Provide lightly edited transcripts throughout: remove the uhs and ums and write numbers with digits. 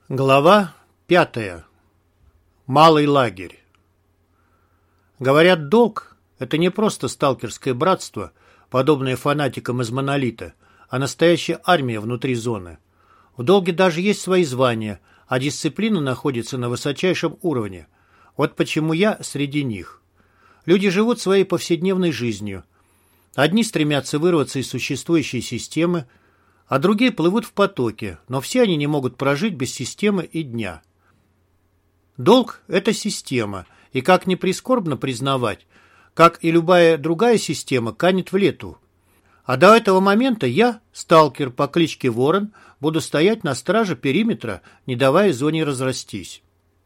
Глава 5. Малый лагерь. Говорят, долг – это не просто сталкерское братство, подобное фанатикам из Монолита, а настоящая армия внутри зоны. В долге даже есть свои звания, а дисциплина находится на высочайшем уровне. Вот почему я среди них. Люди живут своей повседневной жизнью. Одни стремятся вырваться из существующей системы, а другие плывут в потоке, но все они не могут прожить без системы и дня. Долг – это система, и как ни прискорбно признавать, как и любая другая система, канет в лету. А до этого момента я, сталкер по кличке Ворон, буду стоять на страже периметра, не давая зоне разрастись.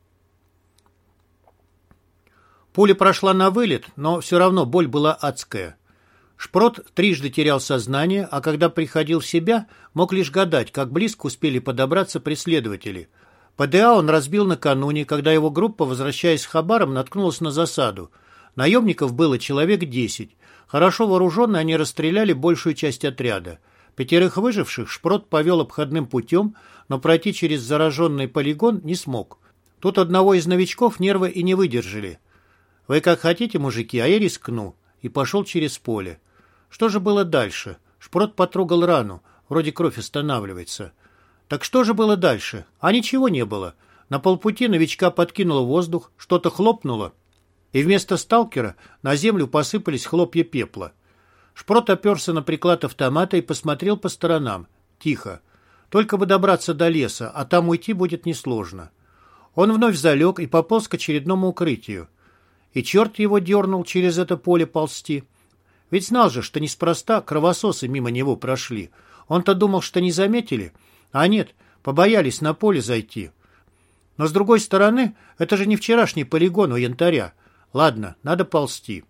Пуля прошла на вылет, но все равно боль была адская. Шпрот трижды терял сознание, а когда приходил в себя, мог лишь гадать, как близко успели подобраться преследователи. ПДА он разбил накануне, когда его группа, возвращаясь с Хабаром, наткнулась на засаду. Наемников было человек 10. Хорошо вооруженные они расстреляли большую часть отряда. 5 выживших Шпрот повел обходным путем, но пройти через зараженный полигон не смог. Тут одного из новичков нервы и не выдержали. «Вы как хотите, мужики, а я рискну», и пошел через поле. Что же было дальше? Шпрот потрогал рану. Вроде кровь останавливается. Так что же было дальше? А ничего не было. На полпути новичка подкинуло воздух, что-то хлопнуло, и вместо сталкера на землю посыпались хлопья пепла. Шпрот оперся на приклад автомата и посмотрел по сторонам. Тихо. Только бы добраться до леса, а там уйти будет несложно. Он вновь залег и пополз к очередному укрытию. И черт его дернул через это поле ползти. Ведь знал же, что неспроста кровососы мимо него прошли. Он-то думал, что не заметили, а нет, побоялись на поле зайти. Но с другой стороны, это же не вчерашний полигон у янтаря. Ладно, надо ползти.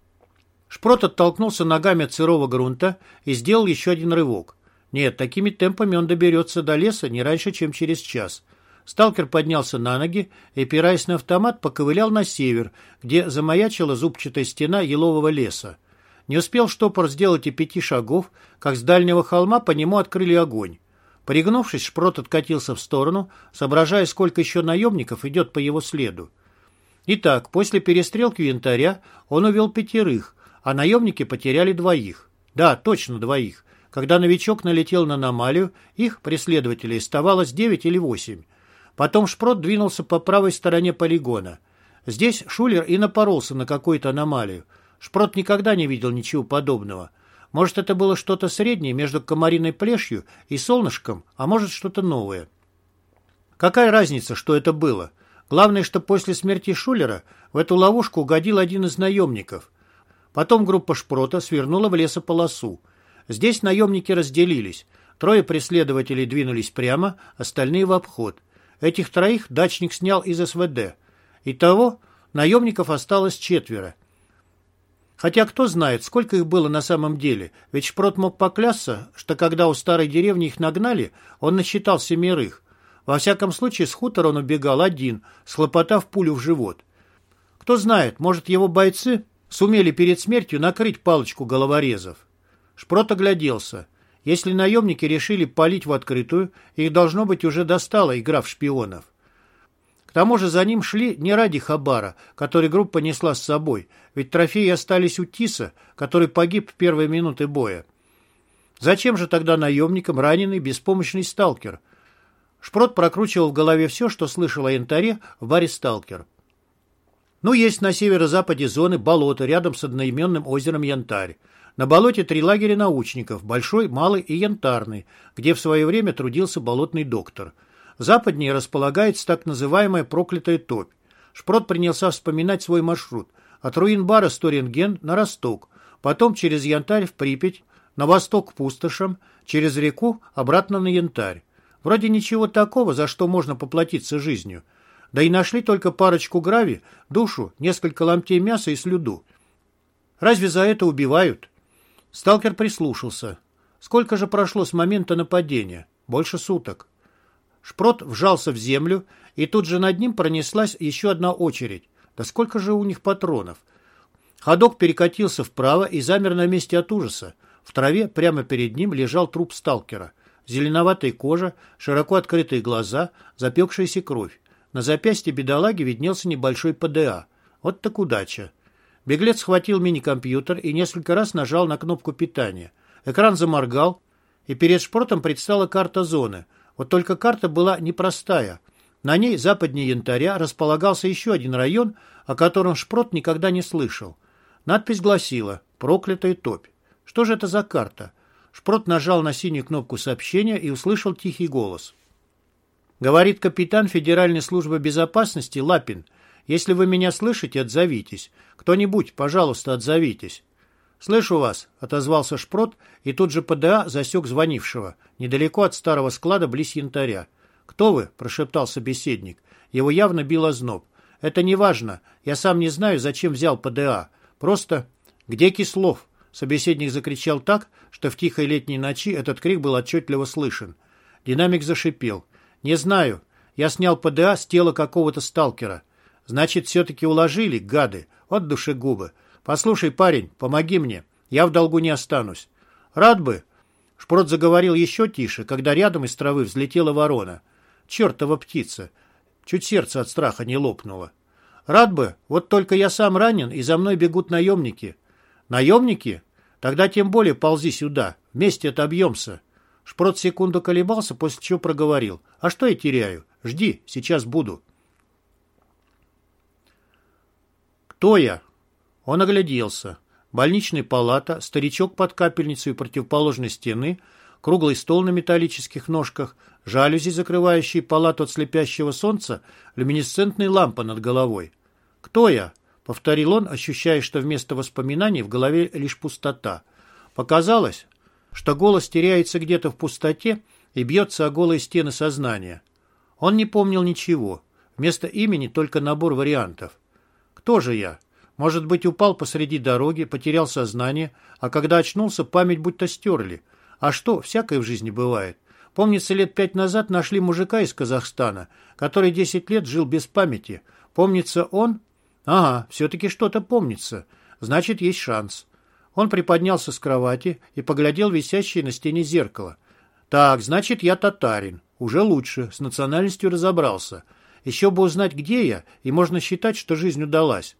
Шпрот оттолкнулся ногами от сырого грунта и сделал еще один рывок. Нет, такими темпами он доберется до леса не раньше, чем через час. Сталкер поднялся на ноги и, опираясь на автомат, поковылял на север, где замаячила зубчатая стена елового леса. Не успел штопор сделать и 5 шагов, как с дальнего холма по нему открыли огонь. Пригнувшись, Шпрот откатился в сторону, соображая, сколько еще наемников идет по его следу. Итак, после перестрелки у янтаря он увел 5, а наемники потеряли 2. Да, точно 2. Когда новичок налетел на аномалию, их, преследователей, оставалось 9 или 8. Потом Шпрот двинулся по правой стороне полигона. Здесь Шулер и напоролся на какую-то аномалию. Шпрот никогда не видел ничего подобного. Может, это было что-то среднее между комариной плешью и солнышком, а может, что-то новое. Какая разница, что это было? Главное, что после смерти Шулера в эту ловушку угодил один из наемников. Потом группа Шпрота свернула в лесополосу. Здесь наемники разделились. 3 преследователей двинулись прямо, остальные в обход. Этих 3 дачник снял из СВД. Итого наемников осталось 4. Хотя кто знает, сколько их было на самом деле, ведь Шпрот мог поклясться, что когда у старой деревни их нагнали, он насчитал 7. Во всяком случае, с хутора он убегал один, схлопотав пулю в живот. Кто знает, может, его бойцы сумели перед смертью накрыть палочку головорезов. Шпрот огляделся. Если наемники решили палить в открытую, их, должно быть, уже достала игра в шпионов. К тому же за ним шли не ради Хабара, который группа несла с собой, ведь трофеи остались у Тиса, который погиб в первые минуты боя. Зачем же тогда наемникам раненый, беспомощный сталкер? Шпрот прокручивал в голове все, что слышал о янтаре в баре «Сталкер». Ну, есть на северо-западе зоны болото рядом с одноименным озером Янтарь. На болоте 3 лагеря научников – Большой, Малый и Янтарный, где в свое время трудился болотный доктор. Западнее располагается так называемая проклятая топь. Шпрот принялся вспоминать свой маршрут. От руин бара Сторинген на Росток, потом через Янтарь в Припять, на восток к пустошам, через реку обратно на Янтарь. Вроде ничего такого, за что можно поплатиться жизнью. Да и нашли только парочку грави, душу, несколько ломтей мяса и слюду. Разве за это убивают? Сталкер прислушался. Сколько же прошло с момента нападения? Больше суток. Шпрот вжался в землю, и тут же над ним пронеслась еще одна очередь. Да сколько же у них патронов? Ходок перекатился вправо и замер на месте от ужаса. В траве прямо перед ним лежал труп сталкера. Зеленоватая кожа, широко открытые глаза, запекшаяся кровь. На запястье бедолаги виднелся небольшой ПДА. Вот так удача. Беглец схватил мини-компьютер и несколько раз нажал на кнопку питания. Экран заморгал, и перед Шпротом предстала карта зоны. Вот только карта была непростая. На ней западнее Янтаря располагался еще один район, о котором Шпрот никогда не слышал. Надпись гласила «Проклятая топь». Что же это за карта? Шпрот нажал на синюю кнопку сообщения и услышал тихий голос. «Говорит капитан Федеральной службы безопасности Лапин. Если вы меня слышите, отзовитесь. Кто-нибудь, пожалуйста, отзовитесь». «Слышу вас», — отозвался Шпрот, и тут же ПДА засек звонившего, недалеко от старого склада близ Янтаря. «Кто вы?» — прошептал собеседник. Его явно бил озноб. «Это не важно. Я сам не знаю, зачем взял ПДА. Просто...» «Где Кислов?» Собеседник закричал так, что в тихой летней ночи этот крик был отчетливо слышен. Динамик зашипел. «Не знаю. Я снял ПДА с тела какого-то сталкера». «Значит, все-таки уложили, гады. Вот душегубы. Послушай, парень, помоги мне. Я в долгу не останусь». «Рад бы». Шпрот заговорил еще тише, когда рядом из травы взлетела ворона. «Чертова птица». Чуть сердце от страха не лопнуло. «Рад бы. Вот только я сам ранен, и за мной бегут наемники». «Наемники? Тогда тем более ползи сюда. Вместе отобьемся». Шпрот секунду колебался, после чего проговорил. «А что я теряю? Жди, сейчас буду». «Кто я?» Он огляделся. Больничная палата, старичок под капельницей у противоположной стены, круглый стол на металлических ножках, жалюзи, закрывающие палату от слепящего солнца, люминесцентная лампа над головой. «Кто я?» — повторил он, ощущая, что вместо воспоминаний в голове лишь пустота. Показалось, что голос теряется где-то в пустоте и бьется о голые стены сознания. Он не помнил ничего. Вместо имени только набор вариантов. «Кто же я?» Может быть, упал посреди дороги, потерял сознание, а когда очнулся, память будто стерли. А что, всякое в жизни бывает. Помнится, лет 5 назад нашли мужика из Казахстана, который 10 лет жил без памяти. Помнится он? Ага, все-таки что-то помнится. Значит, есть шанс. Он приподнялся с кровати и поглядел висящее на стене зеркало. Так, значит, я татарин. Уже лучше, с национальностью разобрался. Еще бы узнать, где я, и можно считать, что жизнь удалась.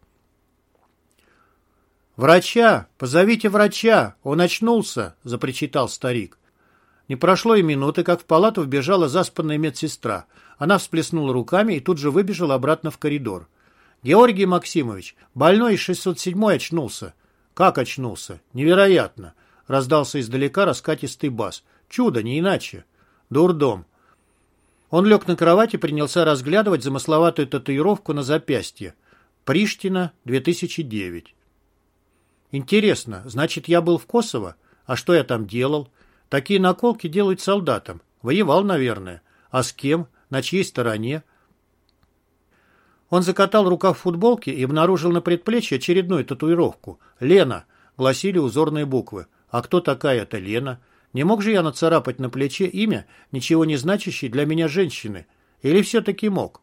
«Врача! Позовите врача! Он очнулся!» — запричитал старик. Не прошло и минуты, как в палату вбежала заспанная медсестра. Она всплеснула руками и тут же выбежала обратно в коридор. «Георгий Максимович, больной из 607-й очнулся». «Как очнулся? Невероятно!» — раздался издалека раскатистый бас. «Чудо, не иначе!» «Дурдом!» Он лег на кровать и принялся разглядывать замысловатую татуировку на запястье. «Приштина, 2009». Интересно, значит, я был в Косово? А что я там делал? Такие наколки делают солдатам. Воевал, наверное. А с кем? На чьей стороне? Он закатал рукав футболки и обнаружил на предплечье очередную татуировку. «Лена», — гласили узорные буквы. А кто такая эта Лена? Не мог же я нацарапать на плече имя, ничего не значащее для меня женщины? Или все-таки мог?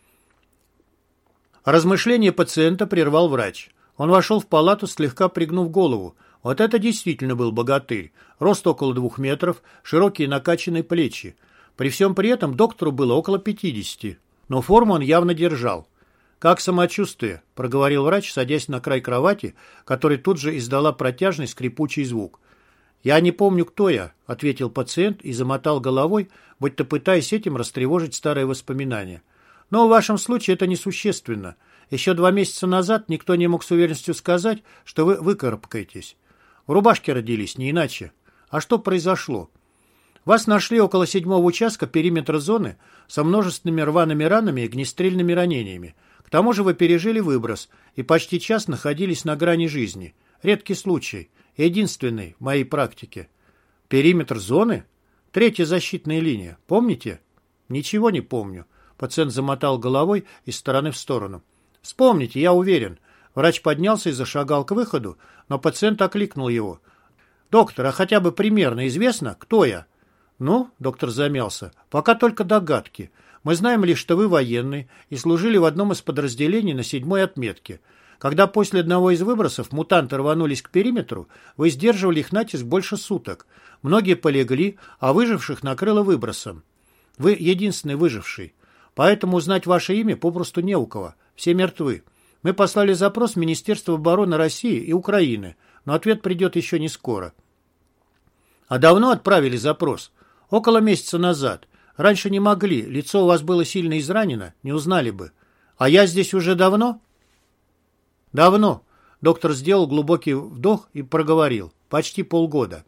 Размышление пациента прервал врач. Он вошел в палату, слегка пригнув голову. Вот это действительно был богатырь. Рост около 2 метров, широкие накачанные плечи. При всем при этом доктору было около 50, но форму он явно держал. «Как самочувствие?» – проговорил врач, садясь на край кровати, который тут же издала протяжный скрипучий звук. «Я не помню, кто я», – ответил пациент и замотал головой, будто пытаясь этим растревожить старые воспоминания. «Но в вашем случае это несущественно. Еще 2 месяца назад никто не мог с уверенностью сказать, что вы выкарабкаетесь. В рубашке родились, не иначе. А что произошло? Вас нашли около 7-го участка периметра зоны со множественными рваными ранами и огнестрельными ранениями. К тому же вы пережили выброс и почти час находились на грани жизни. Редкий случай. Единственный в моей практике. Периметр зоны? 3-я защитная линия. Помните? Ничего не помню. Пациент замотал головой из стороны в сторону. Вспомните, я уверен. Врач поднялся и зашагал к выходу, но пациент окликнул его. «Доктор, а хотя бы примерно известно, кто я?» «Ну», — доктор замялся, — «пока только догадки. Мы знаем лишь, что вы военный и служили в одном из подразделений на 7-й отметке. Когда после одного из выбросов мутанты рванулись к периметру, вы сдерживали их натиск больше суток. Многие полегли, а выживших накрыло выбросом. Вы единственный выживший. Поэтому узнать ваше имя попросту не у кого. Все мертвы. Мы послали запрос в Министерство обороны России и Украины, но ответ придет еще не скоро. А давно отправили запрос? Около месяца назад. Раньше не могли, лицо у вас было сильно изранено, не узнали бы. А я здесь уже давно? Давно. Доктор сделал глубокий вдох и проговорил. Почти полгода.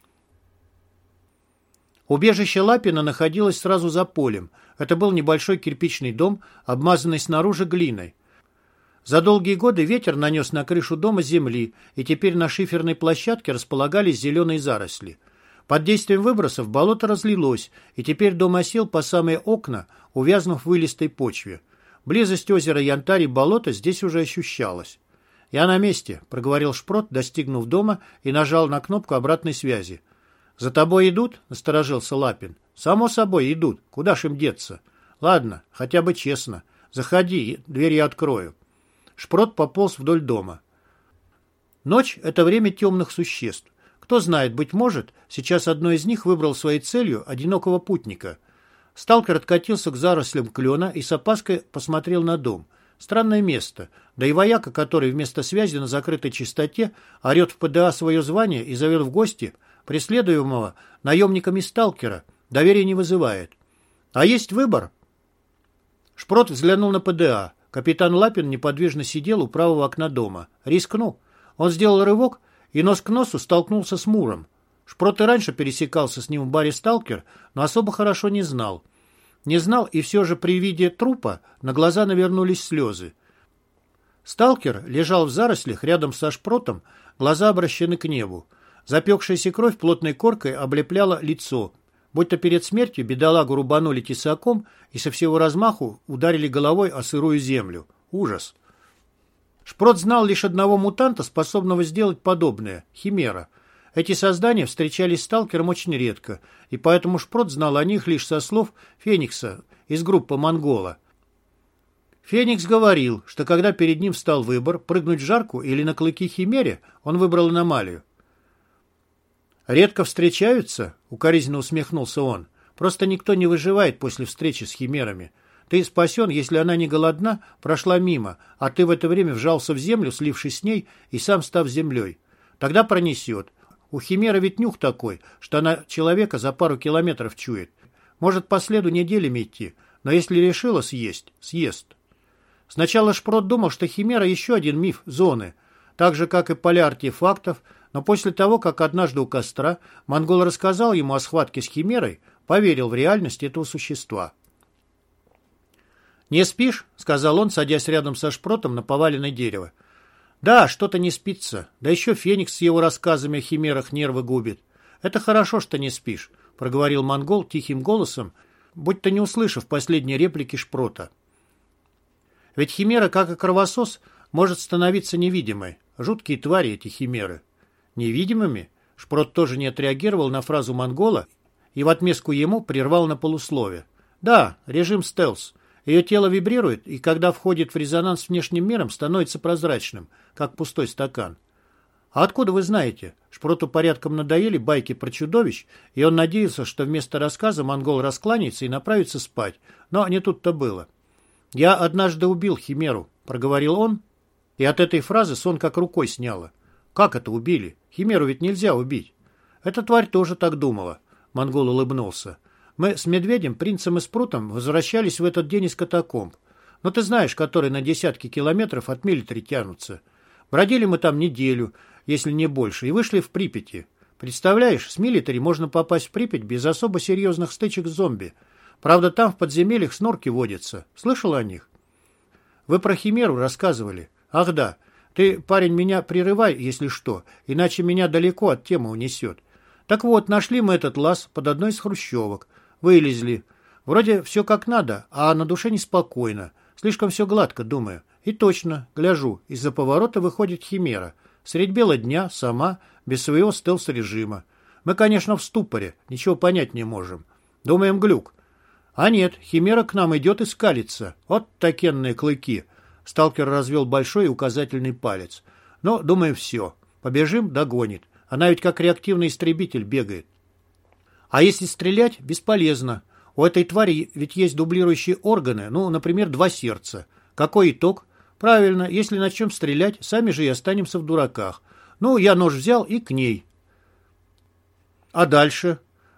Убежище Лапина находилось сразу за полем. Это был небольшой кирпичный дом, обмазанный снаружи глиной. За долгие годы ветер нанес на крышу дома земли, и теперь на шиферной площадке располагались зеленые заросли. Под действием выбросов болото разлилось, и теперь дом осел по самые окна, увязнув в илистой почве. Близость озера Янтарь и болота здесь уже ощущалась. «Я на месте», — проговорил Шпрот, достигнув дома, и нажал на кнопку обратной связи. «За тобой идут?» — насторожился Лапин. «Само собой идут. Куда ж им деться?» «Ладно, хотя бы честно. Заходи, дверь я открою». Шпрот пополз вдоль дома. Ночь — это время темных существ. Кто знает, быть может, сейчас одно из них выбрал своей целью одинокого путника. Сталкер откатился к зарослям клена и с опаской посмотрел на дом. Странное место. Да и вояка, который вместо связи на закрытой частоте орет в ПДА свое звание и зовет в гости преследуемого наемниками сталкера, доверия не вызывает. А есть выбор? Шпрот взглянул на ПДА. Капитан Лапин неподвижно сидел у правого окна дома. Рискнул. Он сделал рывок и нос к носу столкнулся с Муром. Шпрот и раньше пересекался с ним в баре «Сталкер», но особо хорошо не знал. Не знал, и все же при виде трупа на глаза навернулись слезы. Сталкер лежал в зарослях рядом со Шпротом, глаза обращены к небу. Запекшаяся кровь плотной коркой облепляла лицо. Будто перед смертью бедолагу рубанули тесаком и со всего размаху ударили головой о сырую землю. Ужас. Шпрот знал лишь одного мутанта, способного сделать подобное — Химера. Эти создания встречались с сталкером очень редко, и поэтому Шпрот знал о них лишь со слов Феникса из группы «Монгола». Феникс говорил, что когда перед ним встал выбор прыгнуть в жарку или на клыки Химере, он выбрал аномалию. «Редко встречаются?» — укоризненно усмехнулся он. «Просто никто не выживает после встречи с химерами. Ты спасен, если она не голодна, прошла мимо, а ты в это время вжался в землю, слившись с ней и сам став землей. Тогда пронесет. У химеры ведь нюх такой, что она человека за пару километров чует. Может по следу неделями идти, но если решила съесть, съест». Сначала Шпрот думал, что химера еще один миф зоны, так же, как и поля артефактов, но после того, как однажды у костра монгол рассказал ему о схватке с химерой, поверил в реальность этого существа. «Не спишь?» — сказал он, садясь рядом со Шпротом на поваленное дерево. «Да, что-то не спится. Да еще Феникс с его рассказами о химерах нервы губит. Это хорошо, что не спишь», — проговорил монгол тихим голосом, будто не услышав последней реплики Шпрота. «Ведь химера, как и кровосос, может становиться невидимой. Жуткие твари эти химеры». «Невидимыми?» Шпрот тоже не отреагировал на фразу монгола и в отместку ему прервал на полуслове. «Да, режим стелс. Ее тело вибрирует, и когда входит в резонанс с внешним миром, становится прозрачным, как пустой стакан». «А откуда вы знаете?» Шпроту порядком надоели байки про чудовищ, и он надеялся, что вместо рассказа монгол раскланяется и направится спать. Но не тут-то было. «Я однажды убил химеру», — проговорил он, и от этой фразы сон как рукой сняло. «Как это убили? Химеру ведь нельзя убить». «Эта тварь тоже так думала», — монгол улыбнулся. «Мы с Медведем, принцем и Спрутом возвращались в этот день из катакомб. Но ты знаешь, которые на десятки километров от милитари тянутся. Бродили мы там неделю, если не больше, и вышли в Припяти. Представляешь, с милитари можно попасть в Припять без особо серьезных стычек с зомби. Правда, там в подземельях снорки водятся. Слышал о них?» «Вы про химеру рассказывали?» «Ах да. Ты, парень, меня прерывай, если что, иначе меня далеко от темы унесет. Так вот, нашли мы этот лаз под одной из хрущевок. Вылезли. Вроде все как надо, а на душе неспокойно. Слишком все гладко, думаю. И точно, гляжу, из-за поворота выходит химера. Средь бела дня, сама, без своего стелс-режима. Мы, конечно, в ступоре, ничего понять не можем. Думаем, глюк. А нет, химера к нам идет и скалится. Вот такенные клыки. Сталкер развел большой и указательный палец. Но, думаю, все. Побежим, догонит. Она ведь как реактивный истребитель бегает. А если стрелять, бесполезно. У этой твари ведь есть дублирующие органы, ну, например, 2 сердца. Какой итог? Правильно, если начнем стрелять, сами же и останемся в дураках. Ну, я нож взял и к ней. А дальше?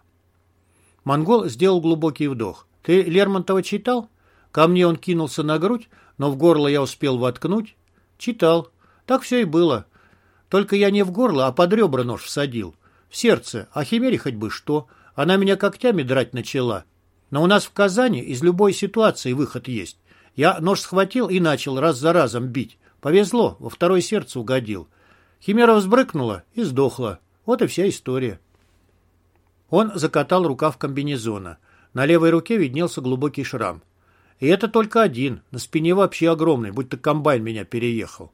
Монгол сделал глубокий вдох. Ты Лермонтова читал? Ко мне он кинулся на грудь, но в горло я успел воткнуть. Читал. Так все и было. Только я не в горло, а под ребра нож всадил. В сердце. А Химере хоть бы что. Она меня когтями драть начала. Но у нас в Казани из любой ситуации выход есть. Я нож схватил и начал раз за разом бить. Повезло, во второе сердце угодил. Химера взбрыкнула и сдохла. Вот и вся история. Он закатал рукав комбинезона. На левой руке виднелся глубокий шрам. И это только один. На спине вообще огромный, будто комбайн меня переехал.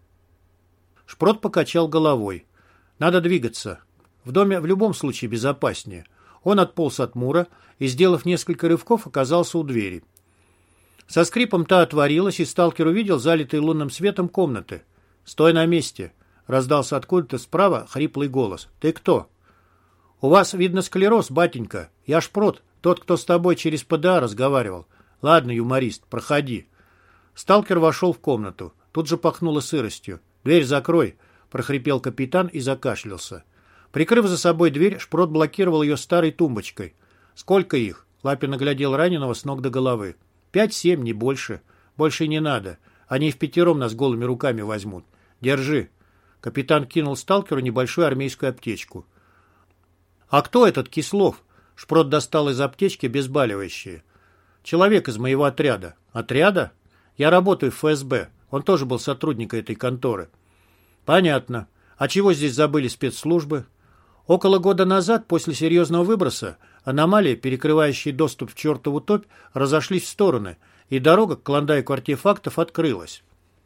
Шпрот покачал головой. Надо двигаться. В доме в любом случае безопаснее. Он отполз от Мура и, сделав несколько рывков, оказался у двери. Со скрипом та отворилась, и сталкер увидел залитые лунным светом комнаты. «Стой на месте!» — раздался откуда-то справа хриплый голос. «Ты кто?» «У вас, видно, склероз, батенька. Я Шпрот, тот, кто с тобой через ПДА разговаривал. Ладно, юморист, проходи». Сталкер вошел в комнату. Тут же пахнуло сыростью. «Дверь закрой!» — прохрипел капитан и закашлялся. Прикрыв за собой дверь, Шпрот блокировал ее старой тумбочкой. «Сколько их?» — Лапин оглядел раненого с ног до головы. 5-7, не больше. Больше не надо. Они впятером нас голыми руками возьмут. Держи». Капитан кинул сталкеру небольшую армейскую аптечку. «А кто этот Кислов?» Шпрот достал из аптечки обезболивающее. «Человек из моего отряда». «Отряда? Я работаю в ФСБ. Он тоже был сотрудником этой конторы». «Понятно. А чего здесь забыли спецслужбы?» Около года назад, после серьезного выброса, аномалии, перекрывающие доступ в чертову топь, разошлись в стороны, и дорога к клондайку артефактов открылась.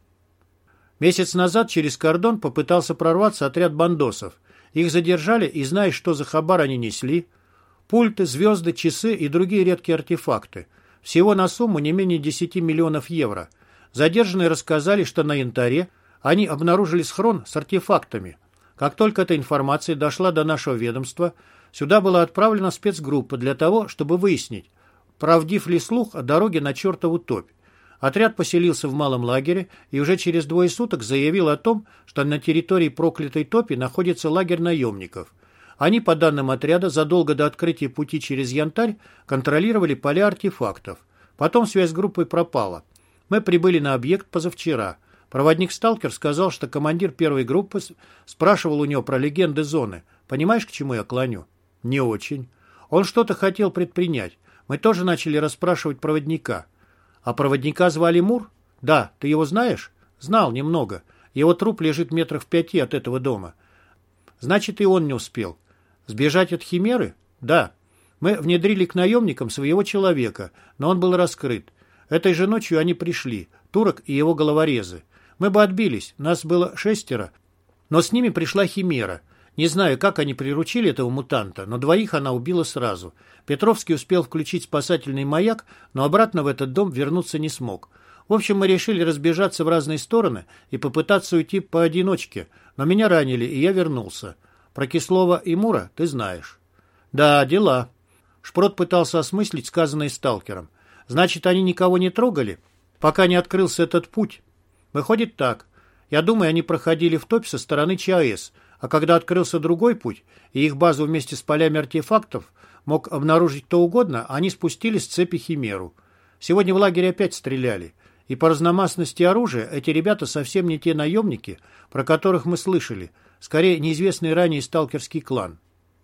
Месяц назад через кордон попытался прорваться отряд бандосов. Их задержали, и знаешь, что за хабар они несли? Пульты, звезды, часы и другие редкие артефакты. Всего на сумму не менее 10 миллионов евро. Задержанные рассказали, что на Янтаре они обнаружили схрон с артефактами. Как только эта информация дошла до нашего ведомства, сюда была отправлена спецгруппа для того, чтобы выяснить, правдив ли слух о дороге на чертову топь. Отряд поселился в малом лагере и уже через 2 суток заявил о том, что на территории проклятой топи находится лагерь наемников. Они, по данным отряда, задолго до открытия пути через Янтарь контролировали поля артефактов. Потом связь с группой пропала. Мы прибыли на объект позавчера. Проводник-сталкер сказал, что командир первой группы спрашивал у него про легенды зоны. Понимаешь, к чему я клоню? Не очень. Он что-то хотел предпринять. Мы тоже начали расспрашивать проводника. А проводника звали Мур? Да, ты его знаешь? Знал немного. Его труп лежит метрах в 5 от этого дома. Значит, и он не успел. Сбежать от Химеры? Да. Мы внедрили к наемникам своего человека, но он был раскрыт. Этой же ночью они пришли, турок и его головорезы. Мы бы отбились, нас было 6, но с ними пришла Химера. Не знаю, как они приручили этого мутанта, но 2 она убила сразу. Петровский успел включить спасательный маяк, но обратно в этот дом вернуться не смог. В общем, мы решили разбежаться в разные стороны и попытаться уйти поодиночке, но меня ранили, и я вернулся. Про Кислова и Мура ты знаешь. Да, дела. Шпрот пытался осмыслить сказанное сталкером. Значит, они никого не трогали, пока не открылся этот путь? Выходит так. Я думаю, они проходили в топь со стороны ЧАЭС, а когда открылся другой путь, и их базу вместе с полями артефактов мог обнаружить кто угодно, они спустились с цепи Химеру. Сегодня в лагере опять стреляли. И по разномастности оружия эти ребята совсем не те наемники, про которых мы слышали, скорее неизвестный ранее сталкерский клан.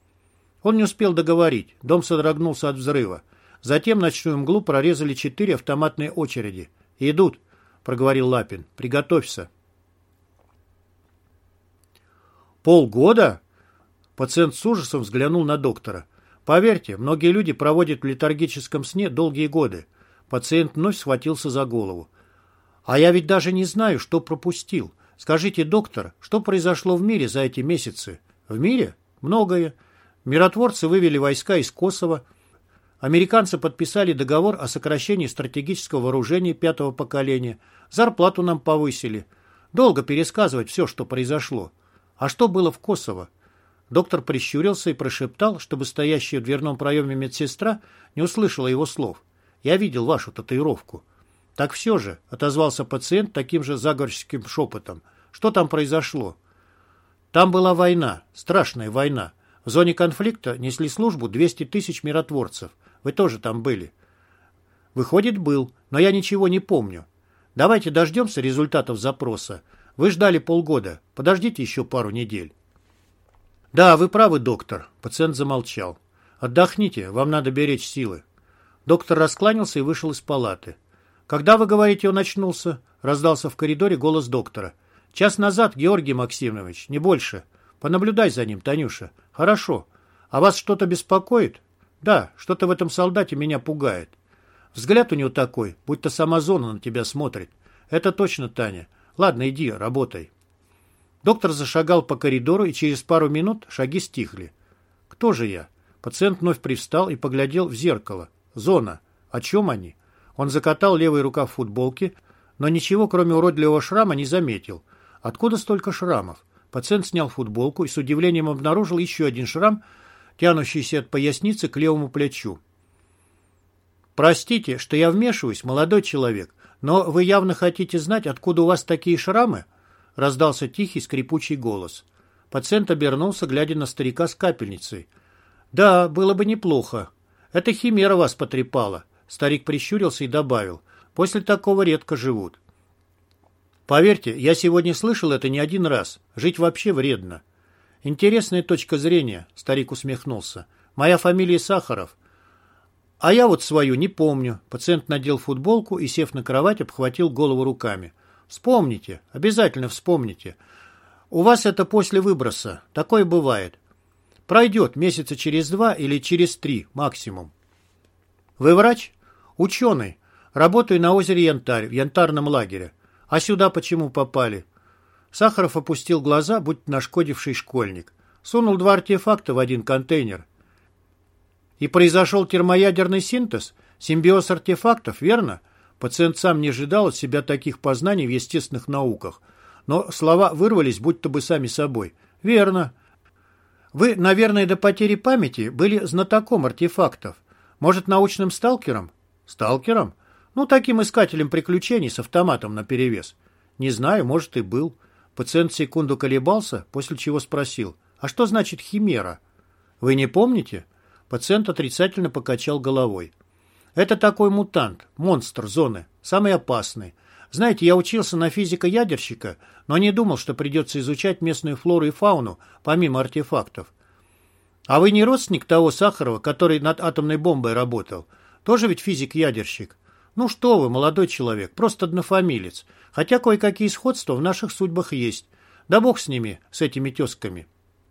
Он не успел договорить, дом содрогнулся от взрыва. Затем ночную мглу прорезали 4 автоматные очереди. «Идут», — проговорил Лапин, — «приготовься». «Полгода?» Пациент с ужасом взглянул на доктора. «Поверьте, многие люди проводят в летаргическом сне долгие годы». Пациент вновь схватился за голову. «А я ведь даже не знаю, что пропустил. Скажите, доктор, что произошло в мире за эти месяцы?» «В мире? Многое. Миротворцы вывели войска из Косово. Американцы подписали договор о сокращении стратегического вооружения 5-го поколения. Зарплату нам повысили. Долго пересказывать все, что произошло. А что было в Косово? Доктор прищурился и прошептал, чтобы стоящая в дверном проеме медсестра не услышала его слов. «Я видел вашу татуировку». «Так все же», — отозвался пациент таким же заговорческим шепотом. «Что там произошло?» «Там была война, страшная война. В зоне конфликта несли службу 200 тысяч миротворцев. Вы тоже там были». «Выходит, был, но я ничего не помню. Давайте дождемся результатов запроса. Вы ждали полгода. Подождите еще пару недель». «Да, вы правы, доктор», — пациент замолчал. «Отдохните, вам надо беречь силы». Доктор раскланялся и вышел из палаты. «Когда, вы говорите, он очнулся?» — раздался в коридоре голос доктора. «Час назад, Георгий Максимович, не больше. Понаблюдай за ним, Танюша». «Хорошо. А вас что-то беспокоит?» «Да, что-то в этом солдате меня пугает. Взгляд у него такой, будто сама зона на тебя смотрит». «Это точно, Таня. Ладно, иди, работай». Доктор зашагал по коридору, и через пару минут шаги стихли. «Кто же я?» Пациент вновь привстал и поглядел в зеркало. «Зона. О чем они?» Он закатал левый рукав футболки, но ничего, кроме уродливого шрама, не заметил. Откуда столько шрамов? Пациент снял футболку и с удивлением обнаружил еще один шрам, тянущийся от поясницы к левому плечу. «Простите, что я вмешиваюсь, молодой человек, но вы явно хотите знать, откуда у вас такие шрамы?» Раздался тихий скрипучий голос. Пациент обернулся, глядя на старика с капельницей. «Да, было бы неплохо. Это химера вас потрепала». Старик прищурился и добавил. «После такого редко живут». «Поверьте, я сегодня слышал это не один раз. Жить вообще вредно». «Интересная точка зрения», — старик усмехнулся. «Моя фамилия Сахаров. А я вот свою не помню». Пациент надел футболку и, сев на кровать, обхватил голову руками. «Вспомните, обязательно вспомните. У вас это после выброса. Такое бывает. Пройдет месяца через 2 или через 3 максимум». «Вы врач?» «Ученый. Работаю на озере Янтарь, в янтарном лагере. А сюда почему попали?» Сахаров опустил глаза, будь нашкодивший школьник. Сунул 2 артефакта в один контейнер. «И произошел термоядерный синтез? Симбиоз артефактов, верно?» Пациент сам не ожидал от себя таких познаний в естественных науках. Но слова вырвались будто бы сами собой. «Верно. Вы, наверное, до потери памяти были знатоком артефактов. Может, научным сталкером?» «Сталкером? Ну, таким искателем приключений с автоматом наперевес». «Не знаю, может, и был». Пациент секунду колебался, после чего спросил. «А что значит химера?» «Вы не помните?» Пациент отрицательно покачал головой. «Это такой мутант, монстр зоны, самый опасный. Знаете, я учился на физика-ядерщика, но не думал, что придется изучать местную флору и фауну, помимо артефактов». «А вы не родственник того Сахарова, который над атомной бомбой работал? Тоже ведь физик-ядерщик?» «Ну что вы, молодой человек, просто однофамилец. Хотя кое-какие сходства в наших судьбах есть. Да бог с ними, с этими тезками».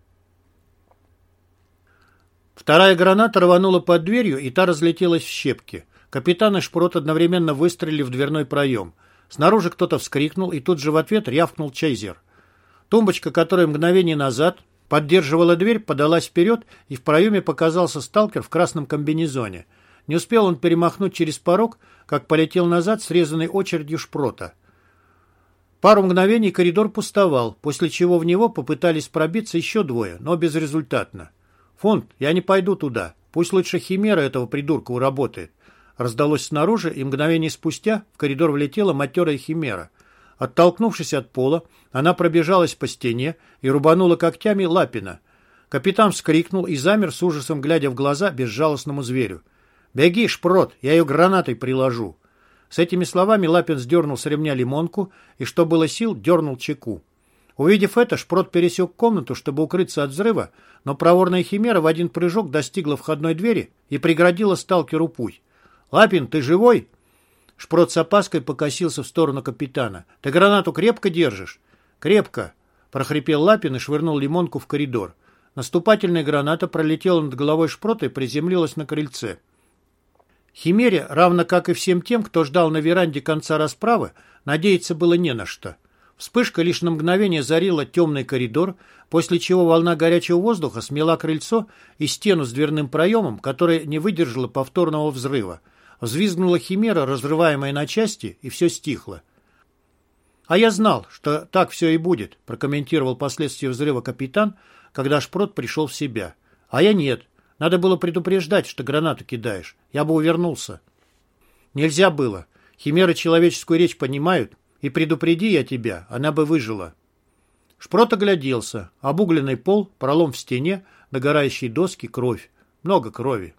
Вторая граната рванула под дверью, и та разлетелась в щепки. Капитан и Шпрот одновременно выстрелили в дверной проем. Снаружи кто-то вскрикнул, и тут же в ответ рявкнул Чейзер. Тумбочка, которая мгновение назад поддерживала дверь, подалась вперед, и в проеме показался сталкер в красном комбинезоне. Не успел он перемахнуть через порог, как полетел назад срезанной очередью Шпрота. Пару мгновений коридор пустовал, после чего в него попытались пробиться еще 2, но безрезультатно. «Фонд, я не пойду туда. Пусть лучше химера этого придурка уработает». Раздалось снаружи, и мгновение спустя в коридор влетела матерая химера. Оттолкнувшись от пола, она пробежалась по стене и рубанула когтями Лапина. Капитан вскрикнул и замер с ужасом, глядя в глаза безжалостному зверю. «Беги, Шпрот, я ее гранатой приложу». С этими словами Лапин сдернул с ремня лимонку и, что было сил, дернул чеку. Увидев это, Шпрот пересек комнату, чтобы укрыться от взрыва, но проворная химера в один прыжок достигла входной двери и преградила сталкеру путь. «Лапин, ты живой?» Шпрот с опаской покосился в сторону капитана. «Ты гранату крепко держишь?» «Крепко», — прохрипел Лапин и швырнул лимонку в коридор. Наступательная граната пролетела над головой Шпрота и приземлилась на крыльце. Химере, равно как и всем тем, кто ждал на веранде конца расправы, надеяться было не на что. Вспышка лишь на мгновение зарила темный коридор, после чего волна горячего воздуха смела крыльцо и стену с дверным проемом, которая не выдержала повторного взрыва. Взвизгнула химера, разрываемая на части, и все стихло. «А я знал, что так все и будет», – прокомментировал последствия взрыва капитан, когда Шпрот пришел в себя. «А я нет. Надо было предупреждать, что гранату кидаешь. Я бы увернулся». «Нельзя было. Химеры человеческую речь понимают, и предупреди я тебя, она бы выжила». Шпрот огляделся. Обугленный пол, пролом в стене, догорающие доски, кровь. Много крови.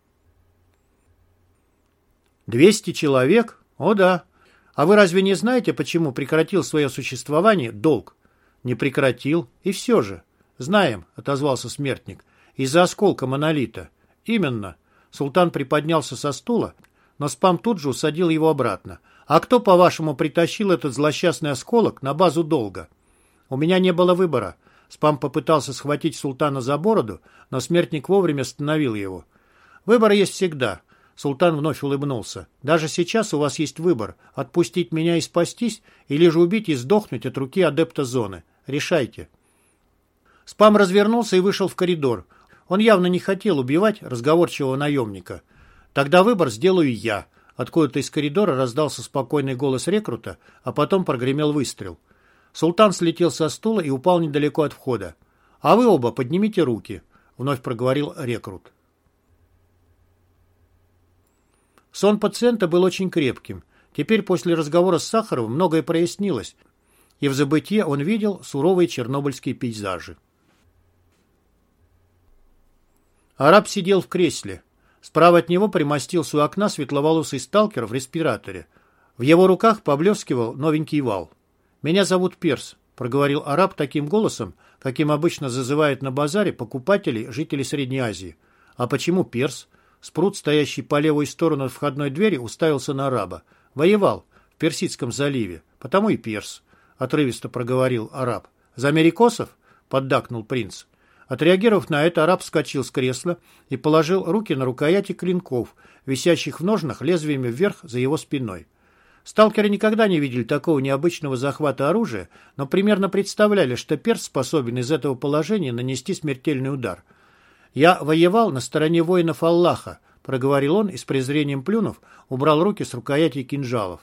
200 человек? О да. А вы разве не знаете, почему прекратил свое существование долг? Не прекратил, и все же. Знаем, отозвался смертник. Из-за осколка монолита. Именно. Султан приподнялся со стула, но Спам тут же усадил его обратно. А кто, по-вашему, притащил этот злосчастный осколок на базу долга? У меня не было выбора. Спам попытался схватить Султана за бороду, но смертник вовремя остановил его. Выбор есть всегда. Султан вновь улыбнулся. Даже сейчас у вас есть выбор – отпустить меня и спастись, или же убить и сдохнуть от руки адепта зоны. Решайте. Спам развернулся и вышел в коридор. Он явно не хотел убивать разговорчивого наемника. Тогда выбор сделаю я. Откуда-то из коридора раздался спокойный голос рекрута, а потом прогремел выстрел. Султан слетел со стула и упал недалеко от входа. «А вы оба поднимите руки», — вновь проговорил рекрут. Сон пациента был очень крепким. Теперь после разговора с Сахаровым многое прояснилось, и в забытье он видел суровые чернобыльские пейзажи. Араб сидел в кресле. Справа от него примостился у окна светловолосый сталкер в респираторе. В его руках поблескивал новенький вал. «Меня зовут Перс», — проговорил араб таким голосом, каким обычно зазывают на базаре покупателей жителей Средней Азии. «А почему Перс?» Спрут, стоящий по левую сторону от входной двери, уставился на араба. «Воевал в Персидском заливе, потому и Перс», — отрывисто проговорил араб. «За америкосов?» — поддакнул принц. Отреагировав на это, араб вскочил с кресла и положил руки на рукояти клинков, висящих в ножнах лезвиями вверх за его спиной. Сталкеры никогда не видели такого необычного захвата оружия, но примерно представляли, что Перс способен из этого положения нанести смертельный удар. «Я воевал на стороне воинов Аллаха», — проговорил он и с презрением плюнув, убрал руки с рукояти кинжалов.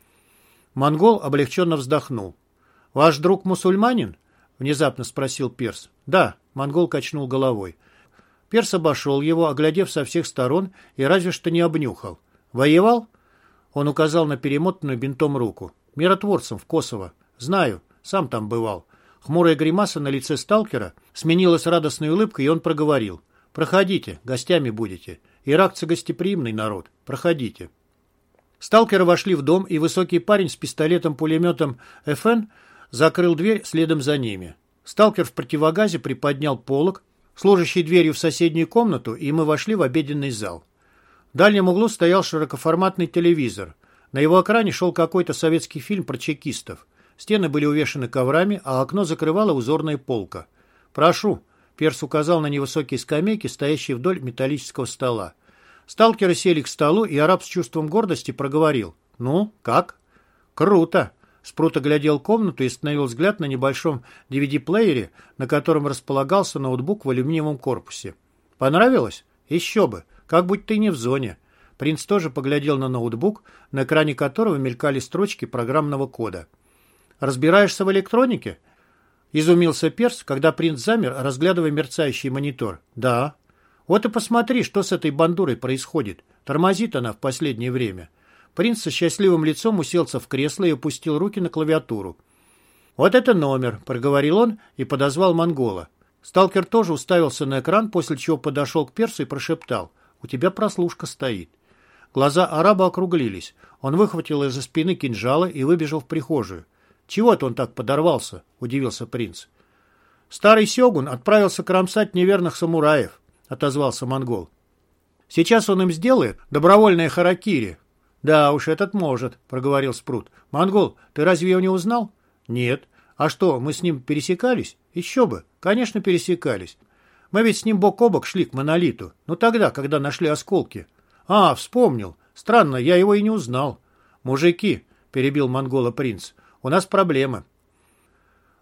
Монгол облегченно вздохнул. «Ваш друг мусульманин?» — внезапно спросил Перс. «Да», — монгол качнул головой. Перс обошел его, оглядев со всех сторон, и разве что не обнюхал. «Воевал?» — он указал на перемотанную бинтом руку. «Миротворцем в Косово. Знаю, сам там бывал». Хмурая гримаса на лице сталкера сменилась радостной улыбкой, и он проговорил. «Проходите, гостями будете. Иракцы гостеприимный народ. Проходите». Сталкеры вошли в дом, и высокий парень с пистолетом-пулеметом ФН закрыл дверь следом за ними. Сталкер в противогазе приподнял полог, служащий дверью в соседнюю комнату, и мы вошли в обеденный зал. В дальнем углу стоял широкоформатный телевизор. На его экране шел какой-то советский фильм про чекистов. Стены были увешаны коврами, а окно закрывала узорная полка. «Прошу», — Перс указал на невысокие скамейки, стоящие вдоль металлического стола. Сталкеры сели к столу, и араб с чувством гордости проговорил. «Ну, как?» «Круто!» Спрут оглядел комнату и остановил взгляд на небольшом DVD-плеере, на котором располагался ноутбук в алюминиевом корпусе. «Понравилось? Еще бы! Как будто ты не в зоне». Принц тоже поглядел на ноутбук, на экране которого мелькали строчки программного кода. «Разбираешься в электронике?» — изумился Перс, когда принц замер, разглядывая мерцающий монитор. «Да». «Вот и посмотри, что с этой бандурой происходит. Тормозит она в последнее время». Принц со счастливым лицом уселся в кресло и опустил руки на клавиатуру. «Вот это номер», — проговорил он и подозвал монгола. Сталкер тоже уставился на экран, после чего подошел к Персу и прошептал. «У тебя прослушка стоит». Глаза араба округлились. Он выхватил из-за спины кинжала и выбежал в прихожую. «Чего-то он так подорвался?» — удивился принц. «Старый сёгун отправился кромсать неверных самураев», — отозвался монгол. «Сейчас он им сделает добровольное харакири». «Да уж, этот может», — проговорил Спрут. «Монгол, ты разве его не узнал?» «Нет». «А что, мы с ним пересекались?» «Еще бы. Конечно, пересекались. Мы ведь с ним бок о бок шли к монолиту. Ну тогда, когда нашли осколки». «А, вспомнил. Странно, я его и не узнал». «Мужики», — перебил монгола принц, — «у нас проблемы.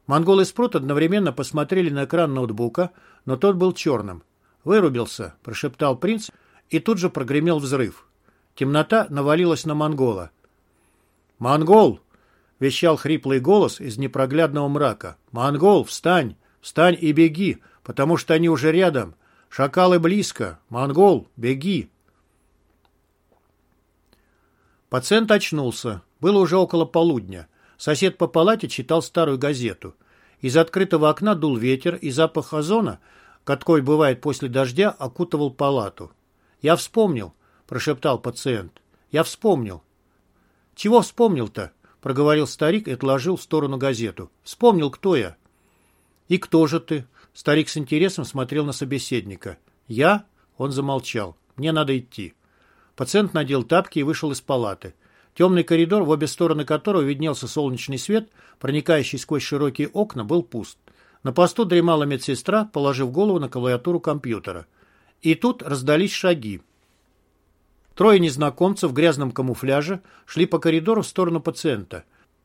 Монгол и Спрут одновременно посмотрели на экран ноутбука, но тот был черным. «Вырубился», — прошептал принц, и тут же прогремел взрыв. Темнота навалилась на монгола. «Монгол!» — вещал хриплый голос из непроглядного мрака. «Монгол, встань! Встань и беги, потому что они уже рядом. Шакалы близко. Монгол, беги!» Пациент очнулся. Было уже около полудня. Сосед по палате читал старую газету. Из открытого окна дул ветер, и запах озона, какой бывает после дождя, окутывал палату. «Я вспомнил», — прошептал пациент. «Я вспомнил». «Чего вспомнил-то?» — проговорил старик и отложил в сторону газету. «Вспомнил, кто я». «И кто же ты?» Старик с интересом смотрел на собеседника. «Я?» — он замолчал. «Мне надо идти». Пациент надел тапки и вышел из палаты. Темный коридор, в обе стороны которого виднелся солнечный свет, проникающий сквозь широкие окна, был пуст. На посту дремала медсестра, положив голову на клавиатуру компьютера. И тут раздались шаги. Трое незнакомцев в грязном камуфляже шли по коридору в сторону пациента.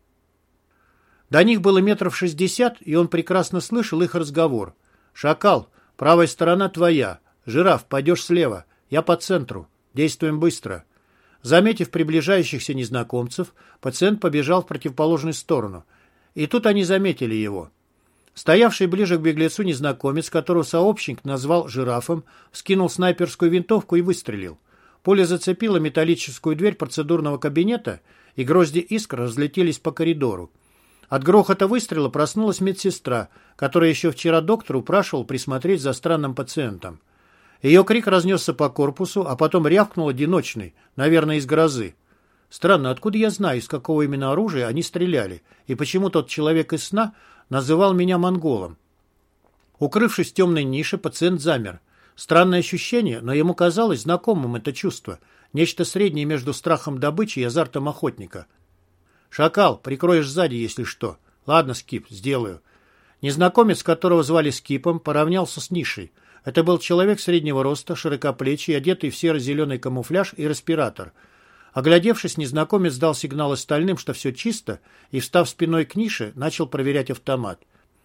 До них было 60 метров, и он прекрасно слышал их разговор. «Шакал, правая сторона твоя. Жираф, пойдешь слева. Я по центру. Действуем быстро». Заметив приближающихся незнакомцев, пациент побежал в противоположную сторону. И тут они заметили его. Стоявший ближе к беглецу незнакомец, которого сообщник назвал жирафом, вскинул снайперскую винтовку и выстрелил. Пуля зацепила металлическую дверь процедурного кабинета, и грозди искр разлетелись по коридору. От грохота выстрела проснулась медсестра, которая еще вчера доктор упрашивал присмотреть за странным пациентом. Ее крик разнесся по корпусу, а потом рявкнул одиночный, наверное, из грозы. Странно, откуда я знаю, из какого именно оружия они стреляли, и почему тот человек из сна называл меня монголом. Укрывшись в темной нише, пациент замер. Странное ощущение, но ему казалось знакомым это чувство. Нечто среднее между страхом добычи и азартом охотника. «Шакал, прикроешь сзади, если что». «Ладно, Скип, сделаю». Незнакомец, которого звали Скипом, поравнялся с нишей. Это был человек среднего роста, широкоплечий, одетый в серо-зеленый камуфляж и респиратор. Оглядевшись, незнакомец дал сигнал остальным, что все чисто, и, встав спиной к нише, начал проверять автомат.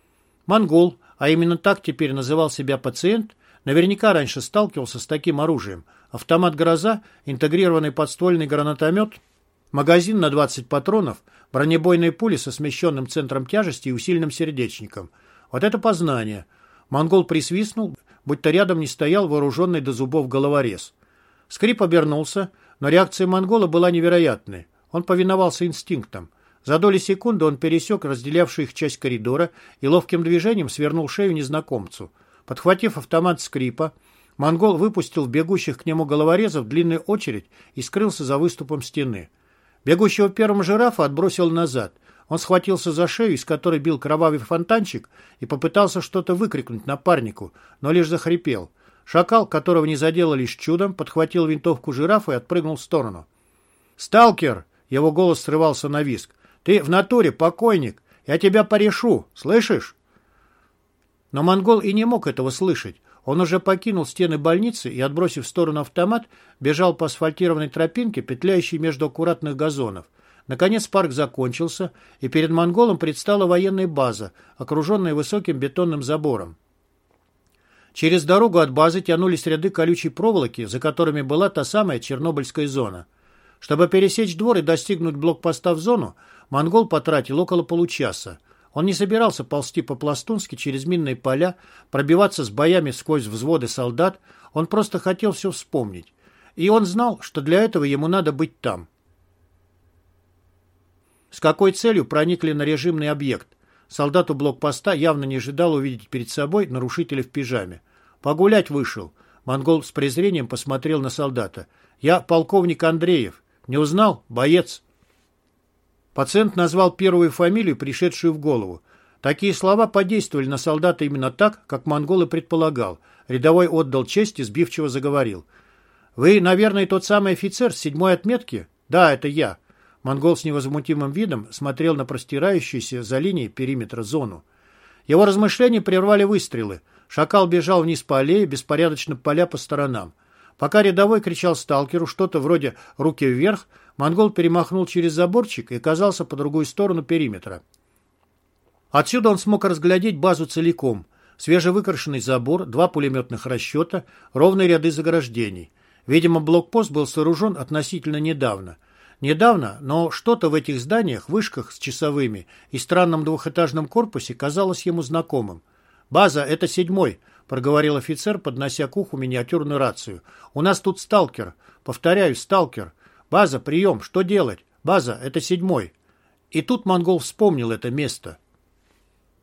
Монгол, а именно так теперь называл себя пациент, наверняка раньше сталкивался с таким оружием. Автомат «Гроза», интегрированный подствольный гранатомет, магазин на 20 патронов, бронебойные пули со смещенным центром тяжести и усиленным сердечником. Вот это познание. Монгол присвистнул, будто рядом не стоял вооруженный до зубов головорез. Скрип обернулся, но реакция монгола была невероятной. Он повиновался инстинктам. За доли секунды он пересек разделявшую их часть коридора и ловким движением свернул шею незнакомцу. Подхватив автомат Скрипа, монгол выпустил в бегущих к нему головорезов длинную очередь и скрылся за выступом стены. Бегущего первым жирафа отбросил назад. Он схватился за шею, из которой бил кровавый фонтанчик, и попытался что-то выкрикнуть напарнику, но лишь захрипел. Шакал, которого не задело лишь чудом, подхватил винтовку жирафа и отпрыгнул в сторону. «Сталкер!» — его голос срывался на визг. «Ты в натуре покойник! Я тебя порешу! Слышишь?» Но монгол и не мог этого слышать. Он уже покинул стены больницы и, отбросив в сторону автомат, бежал по асфальтированной тропинке, петляющей между аккуратных газонов. Наконец парк закончился, и перед монголом предстала военная база, окруженная высоким бетонным забором. Через дорогу от базы тянулись ряды колючей проволоки, за которыми была та самая Чернобыльская зона. Чтобы пересечь двор и достигнуть блокпоста в зону, монгол потратил около получаса. Он не собирался ползти по-пластунски через минные поля, пробиваться с боями сквозь взводы солдат, он просто хотел все вспомнить. И он знал, что для этого ему надо быть там. С какой целью проникли на режимный объект? Солдат у блокпоста явно не ожидал увидеть перед собой нарушителя в пижаме. «Погулять вышел». Монгол с презрением посмотрел на солдата. «Я полковник Андреев. Не узнал? Боец». Пациент назвал первую фамилию, пришедшую в голову. Такие слова подействовали на солдата именно так, как монгол и предполагал. Рядовой отдал честь и сбивчиво заговорил. «Вы, наверное, тот самый офицер с 7-й отметки?» «Да, это я». Монгол с невозмутимым видом смотрел на простирающуюся за линией периметра зону. Его размышления прервали выстрелы. Шакал бежал вниз по аллее, беспорядочно поля по сторонам. Пока рядовой кричал сталкеру что-то вроде «руки вверх», монгол перемахнул через заборчик и оказался по другую сторону периметра. Отсюда он смог разглядеть базу целиком. Свежевыкрашенный забор, 2 пулеметных расчета, ровные ряды заграждений. Видимо, блокпост был сооружен относительно недавно. Недавно, но что-то в этих зданиях, вышках с часовыми и странном двухэтажном корпусе казалось ему знакомым. «База, это 7-й», — проговорил офицер, поднося к уху миниатюрную рацию. «У нас тут сталкер. Повторяю, сталкер. База, прием, что делать? База, это 7-й». И тут монгол вспомнил это место.